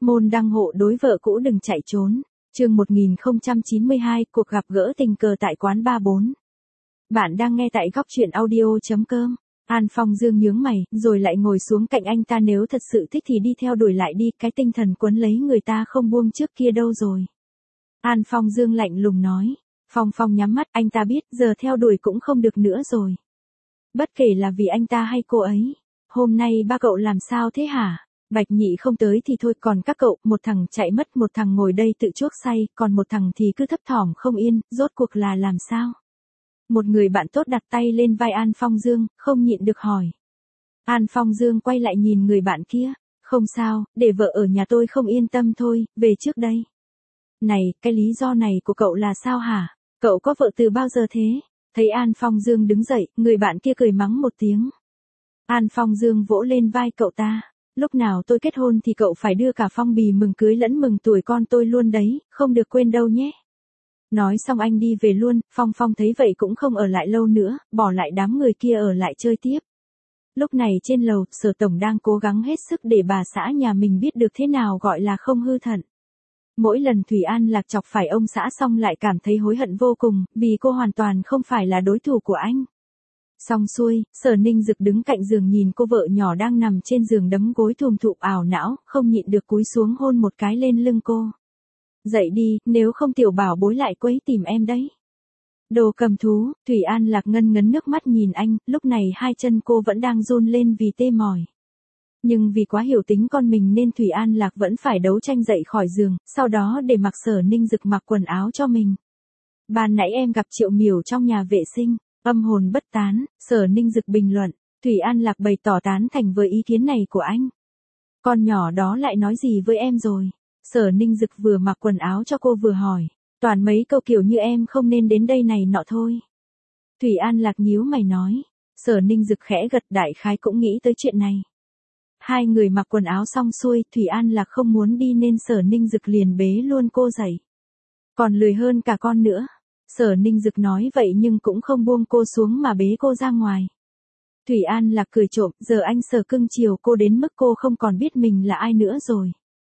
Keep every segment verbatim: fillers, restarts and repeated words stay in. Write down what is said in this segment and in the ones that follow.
Môn đăng hộ đối vợ cũ đừng chạy trốn. Chương một nghìn không trăm chín mươi hai, cuộc gặp gỡ tình cờ tại quán ba bốn. Bạn đang nghe tại góc truyện audio chấm com. An Phong Dương nhướng mày, rồi lại ngồi xuống cạnh anh ta. Nếu thật sự thích thì đi theo đuổi lại đi, cái tinh thần quấn lấy người ta không buông trước kia đâu rồi. An Phong Dương lạnh lùng nói. Phong Phong nhắm mắt, anh ta biết giờ theo đuổi cũng không được nữa rồi. Bất kể là vì anh ta hay cô ấy. Hôm nay ba cậu làm sao thế hả? Bạch Nhị không tới thì thôi, còn các cậu, một thằng chạy mất, một thằng ngồi đây tự chuốc say, còn một thằng thì cứ thấp thỏm không yên, rốt cuộc là làm sao? Một người bạn tốt đặt tay lên vai An Phong Dương, không nhịn được hỏi. An Phong Dương quay lại nhìn người bạn kia. Không sao, để vợ ở nhà tôi không yên tâm thôi, về trước đây. Này, cái lý do này của cậu là sao hả? Cậu có vợ từ bao giờ thế? Thấy An Phong Dương đứng dậy, người bạn kia cười mắng một tiếng. An Phong Dương vỗ lên vai cậu ta. Lúc nào tôi kết hôn thì cậu phải đưa cả phong bì mừng cưới lẫn mừng tuổi con tôi luôn đấy, không được quên đâu nhé. Nói xong anh đi về luôn. Phong Phong thấy vậy cũng không ở lại lâu nữa, bỏ lại đám người kia ở lại chơi tiếp. Lúc này trên lầu, Sở Tổng đang cố gắng hết sức để bà xã nhà mình biết được thế nào gọi là không hư thận. Mỗi lần Thủy An Lạc chọc phải ông xã xong lại cảm thấy hối hận vô cùng, vì cô hoàn toàn không phải là đối thủ của anh. Xong xuôi, Sở Ninh Dực đứng cạnh giường nhìn cô vợ nhỏ đang nằm trên giường đấm gối thùm thụp ảo não, không nhịn được cúi xuống hôn một cái lên lưng cô. Dậy đi, nếu không tiểu bảo bối lại quấy tìm em đấy. Đồ cầm thú. Thủy An Lạc ngân ngấn nước mắt nhìn anh, lúc này hai chân cô vẫn đang run lên vì tê mỏi. Nhưng vì quá hiểu tính con mình nên Thủy An Lạc vẫn phải đấu tranh dậy khỏi giường, sau đó để mặc Sở Ninh Dực mặc quần áo cho mình. Ban nãy em gặp Triệu Miểu trong nhà vệ sinh. Âm hồn bất tán. Sở Ninh Dực bình luận. Thủy An Lạc bày tỏ tán thành với ý kiến này của anh. Con nhỏ đó lại nói gì với em rồi? Sở Ninh Dực vừa mặc quần áo cho cô vừa hỏi. Toàn mấy câu kiểu như em không nên đến đây này nọ thôi. Thủy An Lạc nhíu mày nói. Sở Ninh Dực khẽ gật, đại khái cũng nghĩ tới chuyện này. Hai người mặc quần áo xong xuôi, Thủy An Lạc không muốn đi nên Sở Ninh Dực liền bế luôn cô dậy. Còn lười hơn cả con nữa. Sở Ninh Dực nói vậy nhưng cũng không buông cô xuống mà bế cô ra ngoài. Thủy An Lạc cười trộm, giờ anh Sở cưng chiều cô đến mức cô không còn biết mình là ai nữa rồi.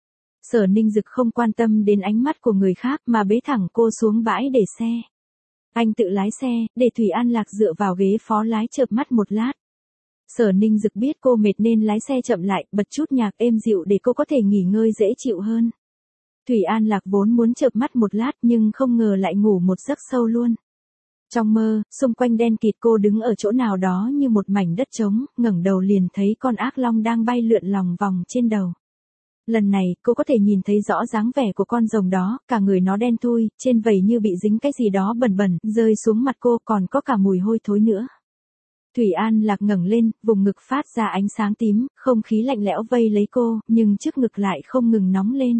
Sở Ninh Dực không quan tâm đến ánh mắt của người khác mà bế thẳng cô xuống bãi để xe. Anh tự lái xe, để Thủy An Lạc dựa vào ghế phó lái chợp mắt một lát. Sở Ninh Dực biết cô mệt nên lái xe chậm lại, bật chút nhạc êm dịu để cô có thể nghỉ ngơi dễ chịu hơn. Thủy An Lạc vốn muốn chợp mắt một lát nhưng không ngờ lại ngủ một giấc sâu luôn. Trong mơ, xung quanh đen kịt, cô đứng ở chỗ nào đó như một mảnh đất trống, ngẩng đầu liền thấy con ác long đang bay lượn lòng vòng trên đầu. Lần này, cô có thể nhìn thấy rõ dáng vẻ của con rồng đó, cả người nó đen thui, trên vảy như bị dính cái gì đó bẩn bẩn, rơi xuống mặt cô, còn có cả mùi hôi thối nữa. Thủy An Lạc ngẩng lên, vùng ngực phát ra ánh sáng tím, không khí lạnh lẽo vây lấy cô, nhưng trước ngực lại không ngừng nóng lên.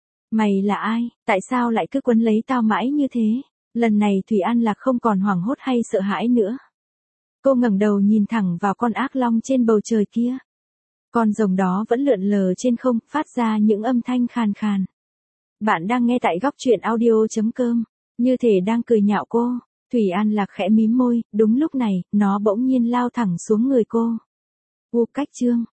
Mày là ai, tại sao lại cứ quấn lấy tao mãi như thế? Lần này Thủy An Lạc không còn hoảng hốt hay sợ hãi nữa. Cô ngẩng đầu nhìn thẳng vào con ác long trên bầu trời kia. Con rồng đó vẫn lượn lờ trên không, phát ra những âm thanh khàn khàn. Bạn đang nghe tại góc truyện audio chấm com, như thể đang cười nhạo cô. Thủy An Lạc khẽ mím môi, đúng lúc này, nó bỗng nhiên lao thẳng xuống người cô. U cách chương.